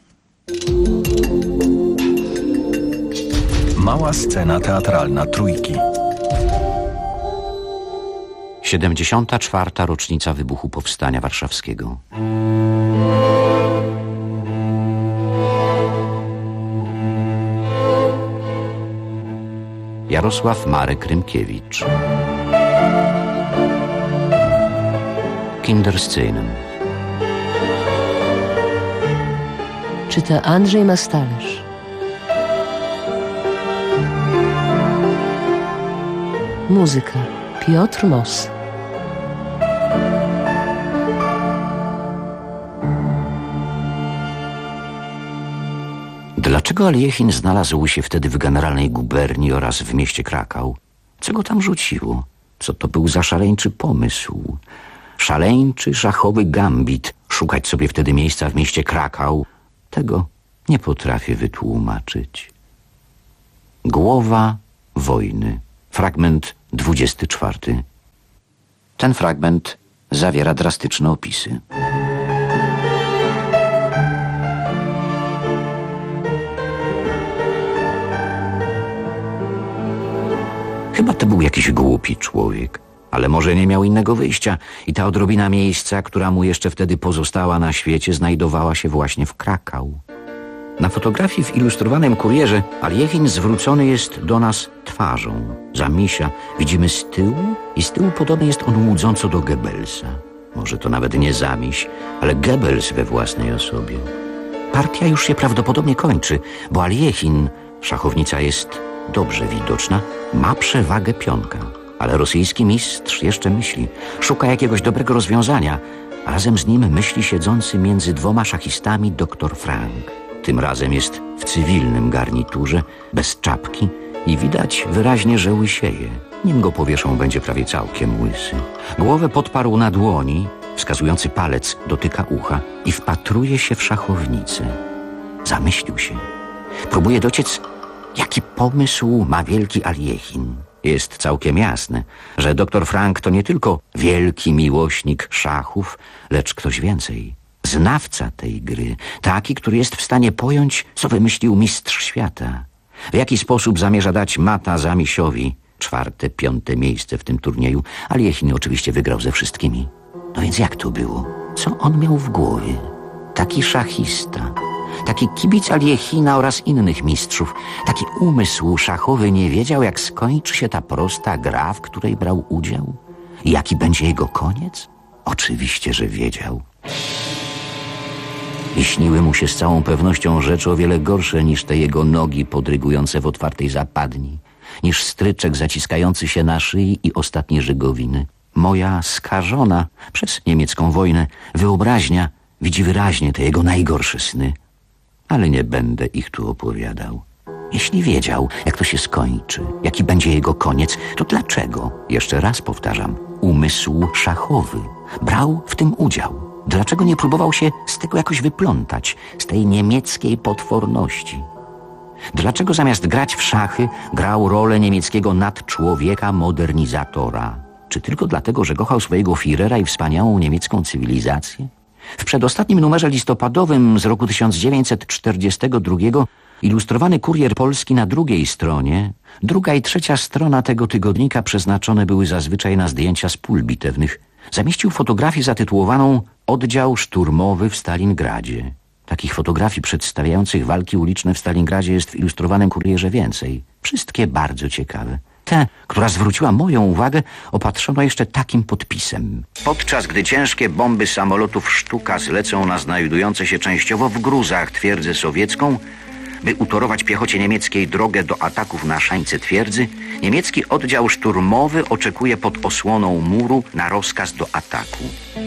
Mała scena teatralna Trójki. 74. rocznica wybuchu Powstania Warszawskiego. Jarosław Marek Rymkiewicz. Kinderscenen. Czyta Andrzej Mastalerz. Muzyka Piotr Moss. Dlaczego Aljechin znalazł się wtedy w generalnej guberni oraz w mieście Krakał? Co go tam rzuciło? Co to był za szaleńczy pomysł? Szaleńczy, szachowy gambit. Szukać sobie wtedy miejsca w mieście Krakał? Tego nie potrafię wytłumaczyć. Głowa wojny. Fragment 24. Ten fragment zawiera drastyczne opisy. Chyba to był jakiś głupi człowiek, ale może nie miał innego wyjścia i ta odrobina miejsca, która mu jeszcze wtedy pozostała na świecie, znajdowała się właśnie w Krakał. Na fotografii w ilustrowanym Kurierze Aljechin zwrócony jest do nas twarzą. Za misia widzimy z tyłu i z tyłu podobny jest on łudząco do Goebbelsa. Może to nawet nie Zamiś, ale Goebbels we własnej osobie. Partia już się prawdopodobnie kończy, bo Aljechin, szachownica jest dobrze widoczna, ma przewagę pionka. Ale rosyjski mistrz jeszcze myśli, szuka jakiegoś dobrego rozwiązania. A razem z nim myśli siedzący między dwoma szachistami dr Frank. Tym razem jest w cywilnym garniturze, bez czapki i widać wyraźnie, że łysieje. Nim go powieszą, będzie prawie całkiem łysy. Głowę podparł na dłoni, wskazujący palec dotyka ucha i wpatruje się w szachownicę. Zamyślił się. Próbuje dociec, jaki pomysł ma wielki Aljechin. Jest całkiem jasne, że dr Frank to nie tylko wielki miłośnik szachów, lecz ktoś więcej. Znawca tej gry, taki, który jest w stanie pojąć, co wymyślił mistrz świata. W jaki sposób zamierza dać mata Zamisiowi 4., 5. miejsce w tym turnieju, ale Jechin oczywiście wygrał ze wszystkimi. No więc jak to było? Co on miał w głowie? Taki szachista, taki kibic Aljechina oraz innych mistrzów, taki umysł szachowy nie wiedział, jak skończy się ta prosta gra, w której brał udział? I jaki będzie jego koniec? Oczywiście, że wiedział. I śniły mu się z całą pewnością rzeczy o wiele gorsze niż te jego nogi podrygujące w otwartej zapadni, niż stryczek zaciskający się na szyi i ostatnie żygowiny. Moja skażona przez niemiecką wojnę wyobraźnia widzi wyraźnie te jego najgorsze sny. Ale nie będę ich tu opowiadał. Jeśli wiedział, jak to się skończy, jaki będzie jego koniec, to dlaczego, jeszcze raz powtarzam, umysł szachowy brał w tym udział? Dlaczego nie próbował się z tego jakoś wyplątać, z tej niemieckiej potworności? Dlaczego zamiast grać w szachy grał rolę niemieckiego nadczłowieka modernizatora? Czy tylko dlatego, że kochał swojego Führera i wspaniałą niemiecką cywilizację? W przedostatnim numerze listopadowym z roku 1942 ilustrowany Kurier Polski na drugiej stronie, druga i trzecia strona tego tygodnika przeznaczone były zazwyczaj na zdjęcia z pól bitewnych, zamieścił fotografię zatytułowaną Oddział szturmowy w Stalingradzie. Takich fotografii przedstawiających walki uliczne w Stalingradzie jest w ilustrowanym Kurierze więcej. Wszystkie bardzo ciekawe. Tę, która zwróciła moją uwagę, opatrzono jeszcze takim podpisem. Podczas gdy ciężkie bomby samolotów Sztuka zlecą na znajdujące się częściowo w gruzach twierdzę sowiecką, by utorować piechocie niemieckiej drogę do ataków na szańce twierdzy, niemiecki oddział szturmowy oczekuje pod osłoną muru na rozkaz do ataku.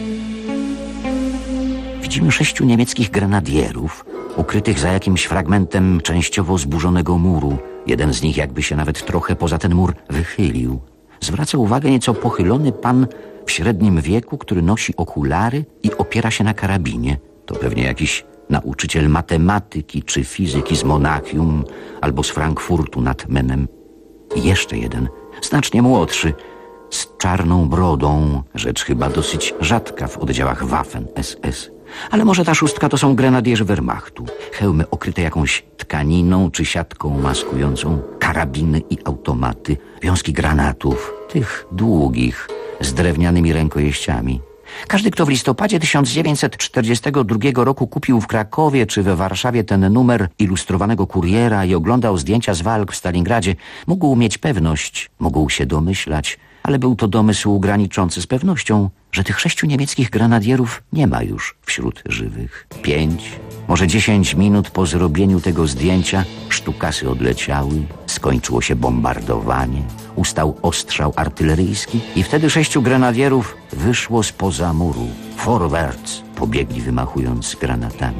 Widzimy 6 niemieckich grenadierów ukrytych za jakimś fragmentem częściowo zburzonego muru. Jeden z nich jakby się nawet trochę poza ten mur wychylił. Zwraca uwagę nieco pochylony pan w średnim wieku, który nosi okulary i opiera się na karabinie. To pewnie jakiś nauczyciel matematyki czy fizyki z Monachium albo z Frankfurtu nad Menem. I jeszcze jeden, znacznie młodszy, z czarną brodą, rzecz chyba dosyć rzadka w oddziałach Waffen-SS. Ale może ta 6 to są grenadierzy Wehrmachtu. Hełmy okryte jakąś tkaniną czy siatką maskującą, karabiny i automaty, wiązki granatów, tych długich, z drewnianymi rękojeściami. Każdy, kto w listopadzie 1942 roku kupił w Krakowie czy we Warszawie ten numer ilustrowanego Kuriera i oglądał zdjęcia z walk w Stalingradzie, mógł mieć pewność, mógł się domyślać, ale był to domysł graniczący z pewnością, że tych 6 niemieckich grenadierów nie ma już wśród żywych. 5, może 10 minut po zrobieniu tego zdjęcia sztukasy odleciały, skończyło się bombardowanie, ustał ostrzał artyleryjski i wtedy 6 grenadierów wyszło spoza muru. Vorwärts pobiegli wymachując granatami.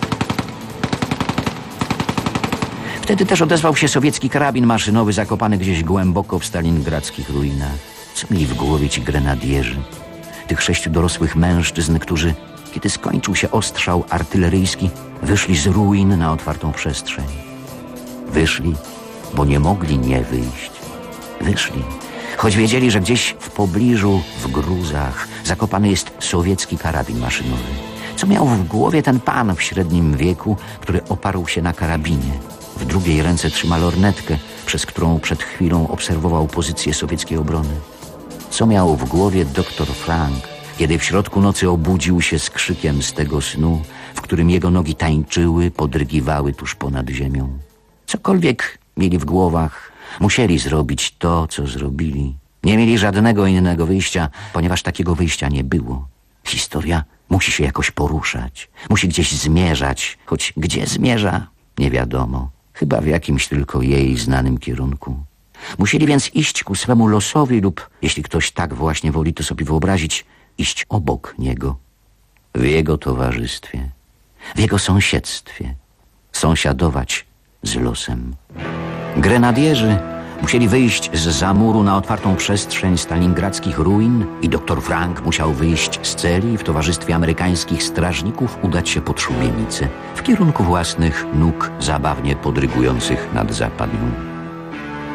Wtedy też odezwał się sowiecki karabin maszynowy zakopany gdzieś głęboko w stalingradzkich ruinach. Co mieli w głowie ci grenadierzy? Tych 6 dorosłych mężczyzn, którzy, kiedy skończył się ostrzał artyleryjski, wyszli z ruin na otwartą przestrzeń. Wyszli, bo nie mogli nie wyjść. Wyszli, choć wiedzieli, że gdzieś w pobliżu, w gruzach, zakopany jest sowiecki karabin maszynowy. Co miał w głowie ten pan w średnim wieku, który oparł się na karabinie? W drugiej ręce trzyma lornetkę, przez którą przed chwilą obserwował pozycję sowieckiej obrony. Co miał w głowie dr Frank, kiedy w środku nocy obudził się z krzykiem z tego snu, w którym jego nogi tańczyły, podrygiwały tuż ponad ziemią? Cokolwiek mieli w głowach, musieli zrobić to, co zrobili. Nie mieli żadnego innego wyjścia, ponieważ takiego wyjścia nie było. Historia musi się jakoś poruszać, musi gdzieś zmierzać, choć gdzie zmierza, nie wiadomo. Chyba w jakimś tylko jej znanym kierunku. Musieli więc iść ku swemu losowi lub, jeśli ktoś tak właśnie woli to sobie wyobrazić, iść obok niego. W jego towarzystwie, w jego sąsiedztwie. Sąsiadować z losem. Grenadierzy musieli wyjść zza muru na otwartą przestrzeń stalingradzkich ruin i dr Frank musiał wyjść z celi i w towarzystwie amerykańskich strażników udać się pod szubienicę w kierunku własnych nóg zabawnie podrygujących nad zapadnią.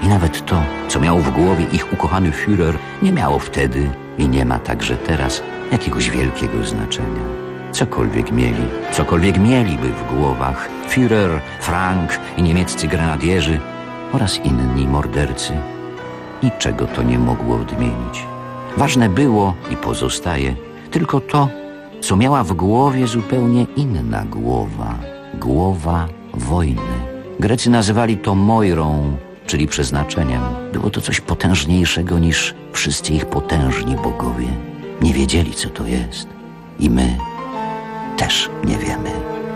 I nawet to, co miał w głowie ich ukochany Führer, nie miało wtedy i nie ma także teraz jakiegoś wielkiego znaczenia. Cokolwiek mieliby w głowach Führer, Frank i niemieccy grenadierzy oraz inni mordercy, niczego to nie mogło odmienić. Ważne było i pozostaje tylko to, co miała w głowie zupełnie inna głowa wojny. Grecy nazywali to Moirą, czyli przeznaczeniem. Było to coś potężniejszego niż wszyscy ich potężni bogowie. Nie wiedzieli, co to jest. I my też nie wiemy.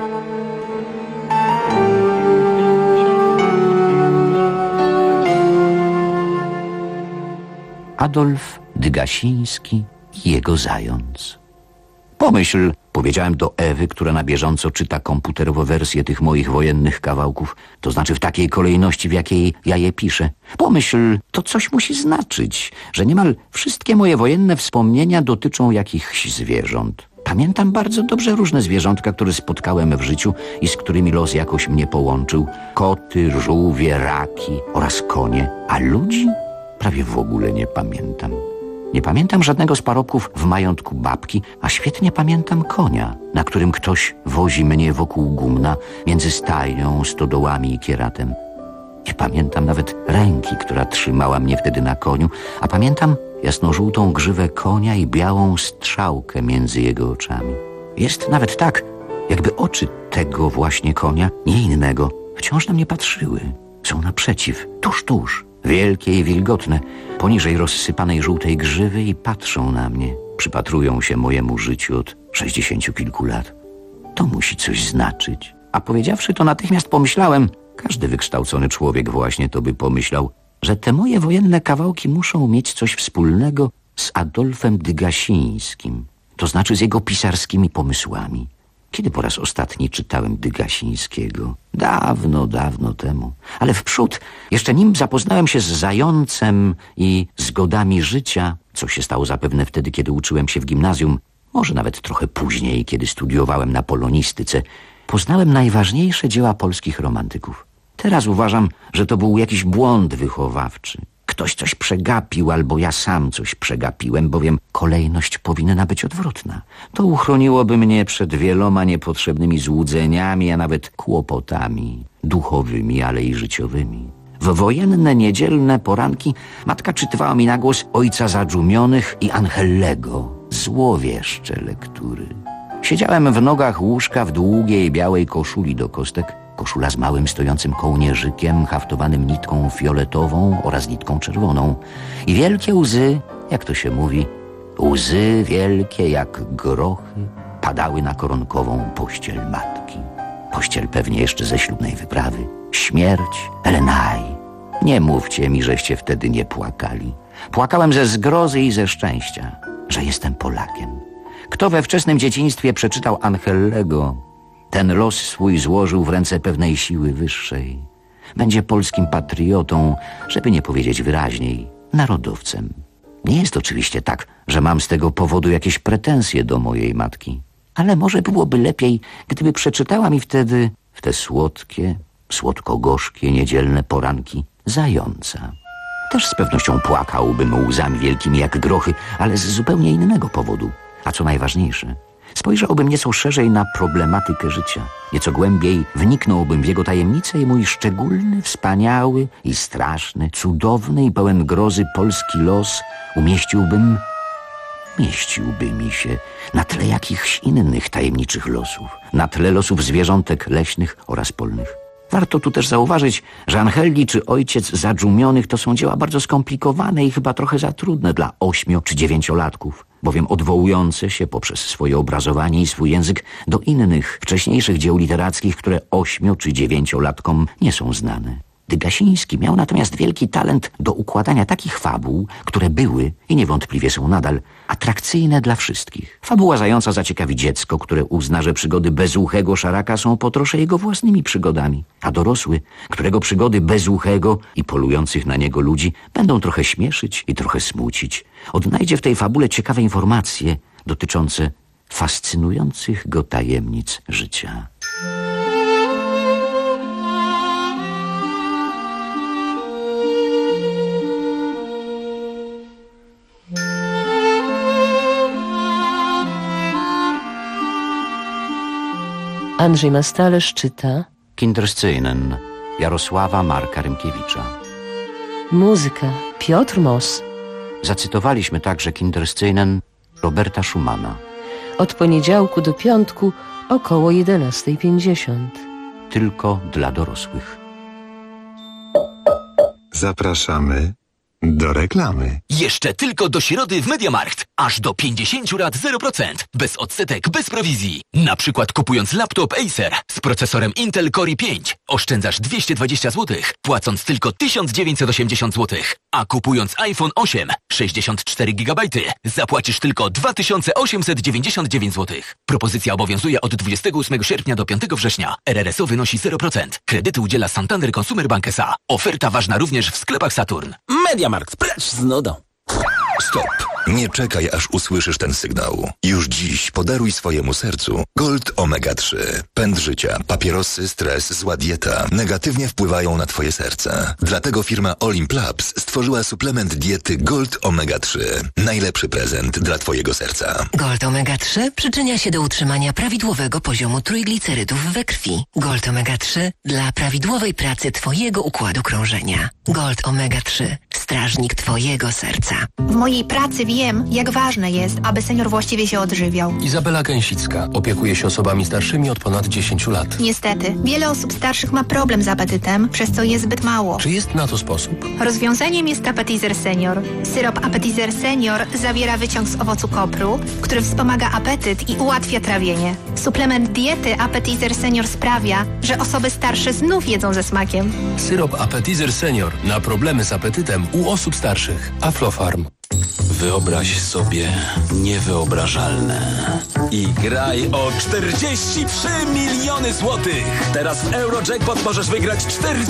Adolf Dygasiński i jego zając. Pomyśl, powiedziałem do Ewy, która na bieżąco czyta komputerowe wersje tych moich wojennych kawałków, to znaczy w takiej kolejności, w jakiej ja je piszę. Pomyśl, to coś musi znaczyć, że niemal wszystkie moje wojenne wspomnienia dotyczą jakichś zwierząt. Pamiętam bardzo dobrze różne zwierzątka, które spotkałem w życiu i z którymi los jakoś mnie połączył. Koty, żółwie, raki oraz konie, a ludzi prawie w ogóle nie pamiętam. Nie pamiętam żadnego z parobków w majątku babki, a świetnie pamiętam konia, na którym ktoś wozi mnie wokół gumna między stajnią, stodołami i kieratem. Nie pamiętam nawet ręki, która trzymała mnie wtedy na koniu, a pamiętam jasnożółtą grzywę konia i białą strzałkę między jego oczami. Jest nawet tak, jakby oczy tego właśnie konia, nie innego, wciąż na mnie patrzyły. Są naprzeciw, tuż, wielkie i wilgotne, poniżej rozsypanej żółtej grzywy i patrzą na mnie. Przypatrują się mojemu życiu od 60 kilku lat. To musi coś znaczyć. A powiedziawszy to, natychmiast pomyślałem, każdy wykształcony człowiek właśnie to by pomyślał, że te moje wojenne kawałki muszą mieć coś wspólnego z Adolfem Dygasińskim, to znaczy z jego pisarskimi pomysłami. Kiedy po raz ostatni czytałem Dygasińskiego? Dawno temu. Ale wprzód, jeszcze nim zapoznałem się z Zającem i z godami życia, co się stało zapewne wtedy, kiedy uczyłem się w gimnazjum, może nawet trochę później, kiedy studiowałem na polonistyce, poznałem najważniejsze dzieła polskich romantyków. Teraz uważam, że to był jakiś błąd wychowawczy. Ktoś coś przegapił, albo ja sam coś przegapiłem, bowiem kolejność powinna być odwrotna. To uchroniłoby mnie przed wieloma niepotrzebnymi złudzeniami, a nawet kłopotami duchowymi, ale i życiowymi. W wojenne, niedzielne poranki matka czytywała mi na głos Ojca Zadżumionych i Angellego. Złowieszcze lektury. Siedziałem w nogach łóżka w długiej, białej koszuli do kostek. Koszula z małym stojącym kołnierzykiem, haftowanym nitką fioletową oraz nitką czerwoną. I wielkie łzy, jak to się mówi, łzy wielkie jak grochy, padały na koronkową pościel matki. Pościel pewnie jeszcze ze ślubnej wyprawy. Śmierć, Elenaj. Nie mówcie mi, żeście wtedy nie płakali. Płakałem ze zgrozy i ze szczęścia, że jestem Polakiem. Kto we wczesnym dzieciństwie przeczytał Angellego, ten los swój złożył w ręce pewnej siły wyższej. Będzie polskim patriotą, żeby nie powiedzieć wyraźniej, narodowcem. Nie jest oczywiście tak, że mam z tego powodu jakieś pretensje do mojej matki. Ale może byłoby lepiej, gdyby przeczytała mi wtedy, w te słodkie, słodko-gorzkie, niedzielne poranki, Zająca. Też z pewnością płakałbym łzami wielkimi jak grochy, ale z zupełnie innego powodu. A co najważniejsze, spojrzałbym nieco szerzej na problematykę życia. Nieco głębiej wniknąłbym w jego tajemnicę i mój szczególny, wspaniały i straszny, cudowny i pełen grozy polski los mieściłby mi się na tle jakichś innych tajemniczych losów, na tle losów zwierzątek leśnych oraz polnych. Warto tu też zauważyć, że Angelli czy Ojciec Zadżumionych to są dzieła bardzo skomplikowane i chyba trochę za trudne dla 8- czy 9-latków, bowiem odwołujące się poprzez swoje obrazowanie i swój język do innych, wcześniejszych dzieł literackich, które 8- czy 9-latkom nie są znane. Dygasiński miał natomiast wielki talent do układania takich fabuł, które były i niewątpliwie są nadal atrakcyjne dla wszystkich. Fabuła Zająca zaciekawi dziecko, które uzna, że przygody bezuchego szaraka są po trosze jego własnymi przygodami, a dorosły, którego przygody bezuchego i polujących na niego ludzi będą trochę śmieszyć i trochę smucić, odnajdzie w tej fabule ciekawe informacje dotyczące fascynujących go tajemnic życia. Andrzej Mastalerz czyta Kinderszczynen Jarosława Marka Rymkiewicza. Muzyka Piotr Moss. Zacytowaliśmy także Kinderszczynen Roberta Schumana. Od poniedziałku do piątku około 11:50. Tylko dla dorosłych. Zapraszamy do reklamy. Jeszcze tylko do środy w MediaMarkt. Aż do 50 lat 0%. Bez odsetek, bez prowizji. Na przykład kupując laptop Acer z procesorem Intel Core i5 oszczędzasz 220 zł, płacąc tylko 1980 zł. A kupując iPhone 8 64 GB zapłacisz tylko 2899 zł. Propozycja obowiązuje od 28 sierpnia do 5 września. RRSO wynosi 0%. Kredyty udziela Santander Consumer Bank S.A. Oferta ważna również w sklepach Saturn. MediaMarkt, precz z nudą. Stop! Nie czekaj, aż usłyszysz ten sygnał. Już dziś podaruj swojemu sercu Gold Omega 3. Pęd życia, papierosy, stres, zła dieta negatywnie wpływają na twoje serce. Dlatego firma Olimp Labs stworzyła suplement diety Gold Omega 3. Najlepszy prezent dla twojego serca. Gold Omega 3 przyczynia się do utrzymania prawidłowego poziomu trójglicerydów we krwi. Gold Omega 3 dla prawidłowej pracy twojego układu krążenia. Gold Omega 3. Strażnik twojego serca. W mojej pracy wiem, jak ważne jest, aby senior właściwie się odżywiał. Izabela Gęsicka opiekuje się osobami starszymi od ponad 10 lat. Niestety, wiele osób starszych ma problem z apetytem, przez co je zbyt mało. Czy jest na to sposób? Rozwiązaniem jest Appetizer Senior. Syrop Appetizer Senior zawiera wyciąg z owocu kopru, który wspomaga apetyt i ułatwia trawienie. Suplement diety Appetizer Senior sprawia, że osoby starsze znów jedzą ze smakiem. Syrop Appetizer Senior na problemy z apetytem u osób starszych. Aflofarm. Wyobraź sobie niewyobrażalne i graj o 43 miliony złotych. Teraz w Eurojackpot możesz wygrać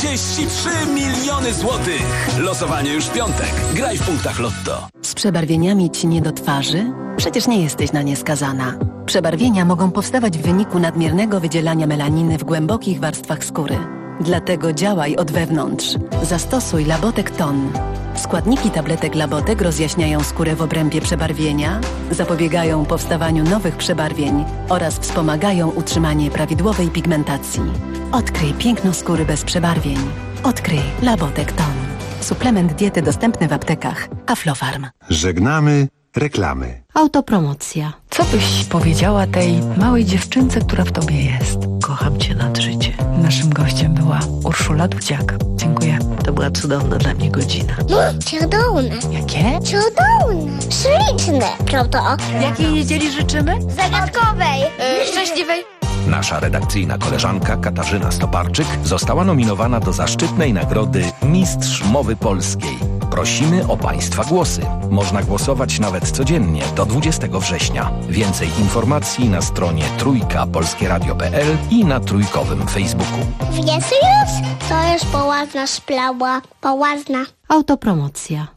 43 miliony złotych. Losowanie już w piątek. Graj w punktach Lotto. Z przebarwieniami ci nie do twarzy? Przecież nie jesteś na nie skazana. Przebarwienia mogą powstawać w wyniku nadmiernego wydzielania melaniny w głębokich warstwach skóry. Dlatego działaj od wewnątrz. Zastosuj Labotek Ton. Składniki tabletek Labotek rozjaśniają skórę w obrębie przebarwienia, zapobiegają powstawaniu nowych przebarwień oraz wspomagają utrzymanie prawidłowej pigmentacji. Odkryj piękno skóry bez przebarwień. Odkryj Labotek Ton. Suplement diety dostępny w aptekach. Aflofarm. Żegnamy reklamy. Autopromocja. Co byś powiedziała tej małej dziewczynce, która w tobie jest? Kocham cię nad życie. Naszym gościem była Urszula Dudziak. Dziękuję. To była cudowna dla mnie godzina. Cudowne. Jakie? Cudowne. Śliczne. Co to? Jakiej niedzieli życzymy? Zagadkowej. Szczęśliwej. Nasza redakcyjna koleżanka Katarzyna Stoparczyk została nominowana do zaszczytnej nagrody Mistrz Mowy Polskiej. Prosimy o Państwa głosy. Można głosować nawet codziennie do 20 września. Więcej informacji na stronie trójkapolskieradio.pl i na trójkowym Facebooku. Wiesz już? To jest połazna sprawa. Połazna. Autopromocja.